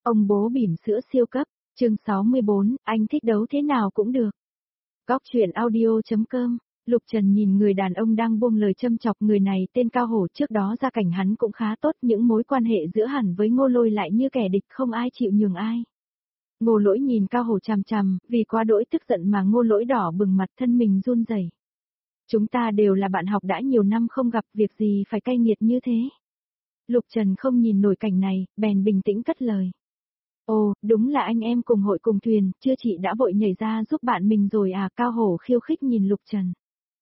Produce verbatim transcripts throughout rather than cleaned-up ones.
Ông bố bỉm sữa siêu cấp, chương sáu mươi bốn, anh thích đấu thế nào cũng được. Góc chuyện audio.com, Lục Trần nhìn người đàn ông đang buông lời châm chọc người này tên Cao Hổ, trước đó gia cảnh hắn cũng khá tốt, những mối quan hệ giữa hắn với Ngô Lỗi lại như kẻ địch không ai chịu nhường ai. Ngô Lỗi nhìn Cao Hổ chằm chằm, vì quá đỗi tức giận mà Ngô Lỗi đỏ bừng mặt, thân mình run rẩy. Chúng ta đều là bạn học đã nhiều năm không gặp, việc gì phải cay nghiệt như thế. Lục Trần không nhìn nổi cảnh này, bèn bình tĩnh cất lời. Ồ, đúng là anh em cùng hội cùng thuyền, chưa chị đã vội nhảy ra giúp bạn mình rồi à? Cao Hổ khiêu khích nhìn Lục Trần.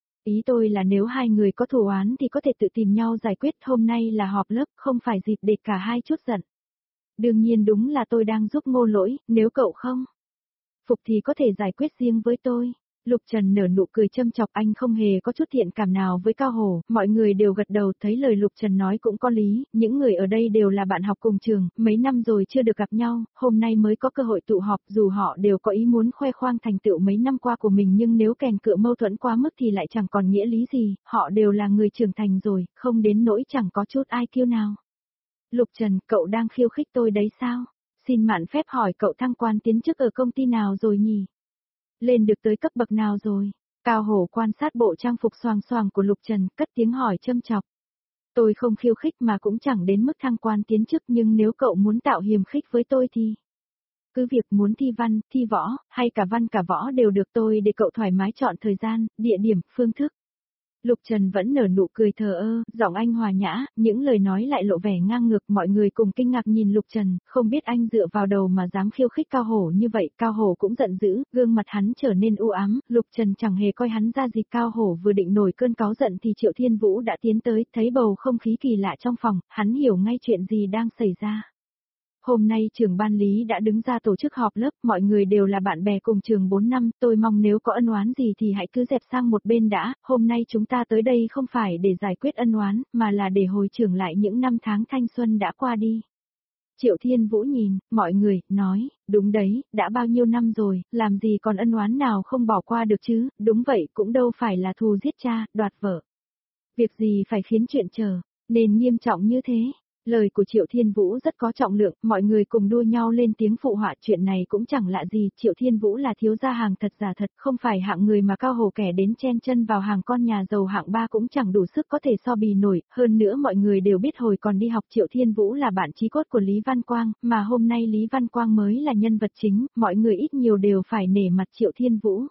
Ý tôi là nếu hai người có thù oán thì có thể tự tìm nhau giải quyết, hôm nay là họp lớp, không phải dịp để cả hai chút giận. Đương nhiên đúng là tôi đang giúp Ngô Lỗi, nếu cậu không phục thì có thể giải quyết riêng với tôi. Lục Trần nở nụ cười châm chọc, anh không hề có chút thiện cảm nào với Cao Hổ, mọi người đều gật đầu, thấy lời Lục Trần nói cũng có lý, những người ở đây đều là bạn học cùng trường, mấy năm rồi chưa được gặp nhau, hôm nay mới có cơ hội tụ họp, dù họ đều có ý muốn khoe khoang thành tựu mấy năm qua của mình nhưng nếu kèn cựa mâu thuẫn quá mức thì lại chẳng còn nghĩa lý gì, họ đều là người trưởng thành rồi, không đến nỗi chẳng có chút ai kiêu nào. Lục Trần, cậu đang khiêu khích tôi đấy sao? Xin mạn phép hỏi cậu thăng quan tiến chức ở công ty nào rồi nhỉ? Lên được tới cấp bậc nào rồi? Cao Hổ quan sát bộ trang phục xoàng xoàng của Lục Trần, cất tiếng hỏi châm chọc. Tôi không khiêu khích mà cũng chẳng đến mức thăng quan tiến chức, nhưng nếu cậu muốn tạo hiềm khích với tôi thì cứ việc, muốn thi văn, thi võ, hay cả văn cả võ đều được, tôi để cậu thoải mái chọn thời gian, địa điểm, phương thức. Lục Trần vẫn nở nụ cười thờ ơ, giọng anh hòa nhã, những lời nói lại lộ vẻ ngang ngược, mọi người cùng kinh ngạc nhìn Lục Trần, không biết anh dựa vào đầu mà dám khiêu khích Cao Hổ như vậy. Cao Hổ cũng giận dữ, gương mặt hắn trở nên u ám, Lục Trần chẳng hề coi hắn ra gì. Cao Hổ vừa định nổi cơn cáu giận thì Triệu Thiên Vũ đã tiến tới, thấy bầu không khí kỳ lạ trong phòng, hắn hiểu ngay chuyện gì đang xảy ra. Hôm nay trưởng ban lý đã đứng ra tổ chức họp lớp, mọi người đều là bạn bè cùng trường bốn năm, tôi mong nếu có ân oán gì thì hãy cứ dẹp sang một bên đã, hôm nay chúng ta tới đây không phải để giải quyết ân oán, mà là để hồi tưởng lại những năm tháng thanh xuân đã qua đi. Triệu Thiên Vũ nhìn, mọi người, nói, đúng đấy, đã bao nhiêu năm rồi, làm gì còn ân oán nào không bỏ qua được chứ, đúng vậy, cũng đâu phải là thù giết cha, đoạt vợ. Việc gì phải khiến chuyện trở nên nghiêm trọng như thế. Lời của Triệu Thiên Vũ rất có trọng lượng, mọi người cùng đua nhau lên tiếng phụ họa, chuyện này cũng chẳng lạ gì, Triệu Thiên Vũ là thiếu gia hàng thật giả thật, không phải hạng người mà Cao Hổ kẻ đến chen chân vào hàng con nhà giàu hạng ba cũng chẳng đủ sức có thể so bì nổi, hơn nữa mọi người đều biết hồi còn đi học Triệu Thiên Vũ là bạn chí cốt của Lý Văn Quang, mà hôm nay Lý Văn Quang mới là nhân vật chính, mọi người ít nhiều đều phải nể mặt Triệu Thiên Vũ.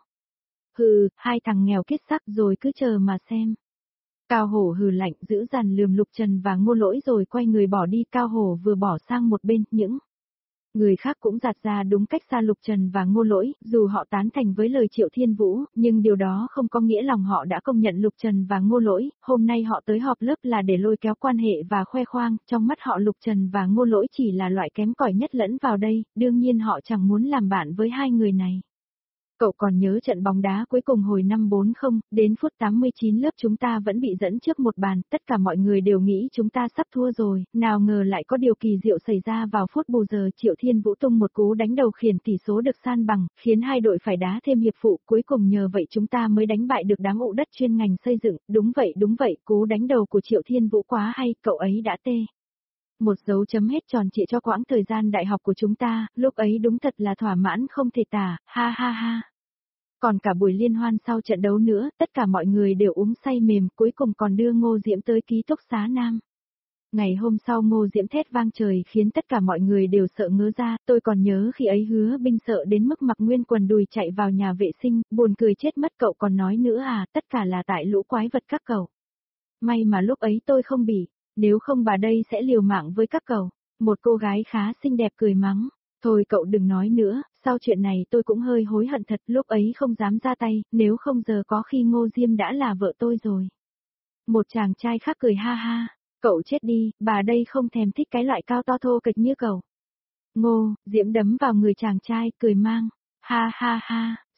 Hừ, hai thằng nghèo kiết sắc rồi cứ chờ mà xem. Cao Hổ hừ lạnh, giữ dằn lườm Lục Trần và Ngô Lỗi rồi quay người bỏ đi. Cao Hổ vừa bỏ sang một bên, những người khác cũng giạt ra đúng cách xa Lục Trần và Ngô Lỗi, dù họ tán thành với lời Triệu Thiên Vũ, nhưng điều đó không có nghĩa lòng họ đã công nhận Lục Trần và Ngô Lỗi, hôm nay họ tới họp lớp là để lôi kéo quan hệ và khoe khoang, trong mắt họ Lục Trần và Ngô Lỗi chỉ là loại kém cỏi nhất lẫn vào đây, đương nhiên họ chẳng muốn làm bạn với hai người này. Cậu còn nhớ trận bóng đá cuối cùng hồi năm bốn không, đến phút tám mươi chín lớp chúng ta vẫn bị dẫn trước một bàn, tất cả mọi người đều nghĩ chúng ta sắp thua rồi, nào ngờ lại có điều kỳ diệu xảy ra vào phút bù giờ. Triệu Thiên Vũ tung một cú đánh đầu khiển tỷ số được san bằng, khiến hai đội phải đá thêm hiệp phụ, cuối cùng nhờ vậy chúng ta mới đánh bại được đám ụ đất chuyên ngành xây dựng, đúng vậy đúng vậy, cú đánh đầu của Triệu Thiên Vũ quá hay, cậu ấy đã tê. Một dấu chấm hết tròn trịa cho quãng thời gian đại học của chúng ta, lúc ấy đúng thật là thỏa mãn không thể tả, ha ha ha. Còn cả buổi liên hoan sau trận đấu nữa, tất cả mọi người đều uống say mềm, cuối cùng còn đưa Ngô Diễm tới ký túc xá nam. Ngày hôm sau Ngô Diễm thét vang trời khiến tất cả mọi người đều sợ ngớ ra, tôi còn nhớ khi ấy Hứa Binh sợ đến mức mặc nguyên quần đùi chạy vào nhà vệ sinh, buồn cười chết mất. Cậu còn nói nữa à, tất cả là tại lũ quái vật các cậu. May mà lúc ấy tôi không bị, nếu không bà đây sẽ liều mạng với các cậu. Một cô gái khá xinh đẹp cười mắng. Thôi cậu đừng nói nữa, sau chuyện này tôi cũng hơi hối hận thật, lúc ấy không dám ra tay, nếu không giờ có khi Ngô Diêm đã là vợ tôi rồi. Một chàng trai khác cười ha ha, cậu chết đi, bà đây không thèm thích cái loại cao to thô kịch như cậu. Ngô Diễm đấm vào người chàng trai, cười mang, ha ha ha,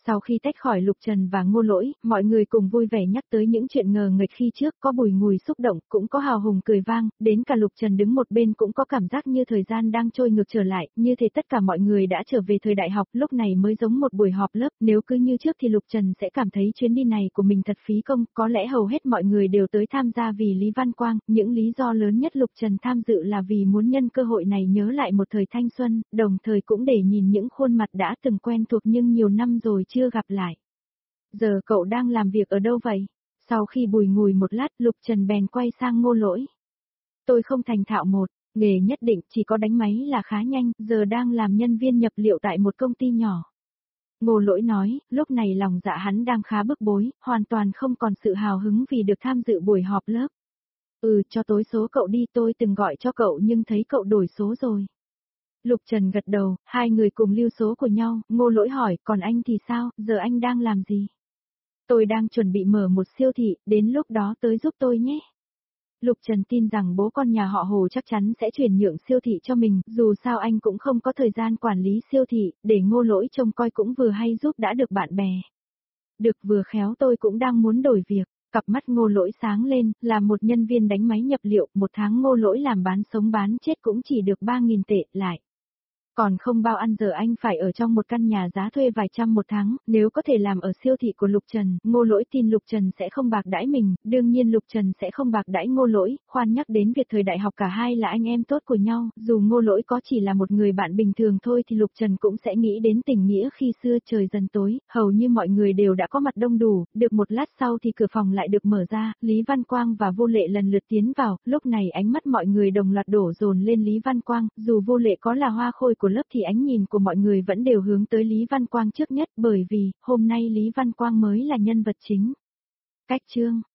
Sau khi tách khỏi Lục Trần và Ngô Lỗi, mọi người cùng vui vẻ nhắc tới những chuyện ngờ nghệch khi trước, có bùi ngùi xúc động, cũng có hào hùng cười vang, đến cả Lục Trần đứng một bên cũng có cảm giác như thời gian đang trôi ngược trở lại, như thể tất cả mọi người đã trở về thời đại học, lúc này mới giống một buổi họp lớp, nếu cứ như trước thì Lục Trần sẽ cảm thấy chuyến đi này của mình thật phí công, có lẽ hầu hết mọi người đều tới tham gia vì Lý Văn Quang, những lý do lớn nhất Lục Trần tham dự là vì muốn nhân cơ hội này nhớ lại một thời thanh xuân, đồng thời cũng để nhìn những khuôn mặt đã từng quen thuộc nhưng nhiều năm rồi chưa gặp lại. Giờ cậu đang làm việc ở đâu vậy? Sau khi bùi ngùi một lát, Lục Trần bèn quay sang Ngô Lỗi. Tôi không thành thạo một, nghề nhất định chỉ có đánh máy là khá nhanh, giờ đang làm nhân viên nhập liệu tại một công ty nhỏ. Ngô Lỗi nói, lúc này lòng dạ hắn đang khá bức bối, hoàn toàn không còn sự hào hứng vì được tham dự buổi họp lớp. Ừ, cho tối số cậu đi, tôi từng gọi cho cậu nhưng thấy cậu đổi số rồi. Lục Trần gật đầu, hai người cùng lưu số của nhau, Ngô Lỗi hỏi, còn anh thì sao, giờ anh đang làm gì? Tôi đang chuẩn bị mở một siêu thị, đến lúc đó tới giúp tôi nhé. Lục Trần tin rằng bố con nhà họ Hồ chắc chắn sẽ chuyển nhượng siêu thị cho mình, dù sao anh cũng không có thời gian quản lý siêu thị, để Ngô Lỗi trông coi cũng vừa hay giúp đã được bạn bè. Được, vừa khéo tôi cũng đang muốn đổi việc. Cặp mắt Ngô Lỗi sáng lên, là một nhân viên đánh máy nhập liệu, một tháng Ngô Lỗi làm bán sống bán chết cũng chỉ được ba nghìn tệ lại. Còn không bao ăn giờ anh phải ở trong một căn nhà giá thuê vài trăm một tháng, nếu có thể làm ở siêu thị của Lục Trần, Ngô Lỗi tin Lục Trần sẽ không bạc đãi mình, đương nhiên Lục Trần sẽ không bạc đãi Ngô Lỗi, khoan nhắc đến việc thời đại học cả hai là anh em tốt của nhau, dù Ngô Lỗi có chỉ là một người bạn bình thường thôi thì Lục Trần cũng sẽ nghĩ đến tình nghĩa khi xưa. Trời dần tối, hầu như mọi người đều đã có mặt đông đủ, được một lát sau thì cửa phòng lại được mở ra, Lý Văn Quang và Vô Lệ lần lượt tiến vào, lúc này ánh mắt mọi người đồng loạt đổ dồn lên Lý Văn Quang, dù Vô Lệ có là hoa khôi của lớp thì ánh nhìn của mọi người vẫn đều hướng tới Lý Văn Quang trước nhất, bởi vì, hôm nay Lý Văn Quang mới là nhân vật chính. Cách chương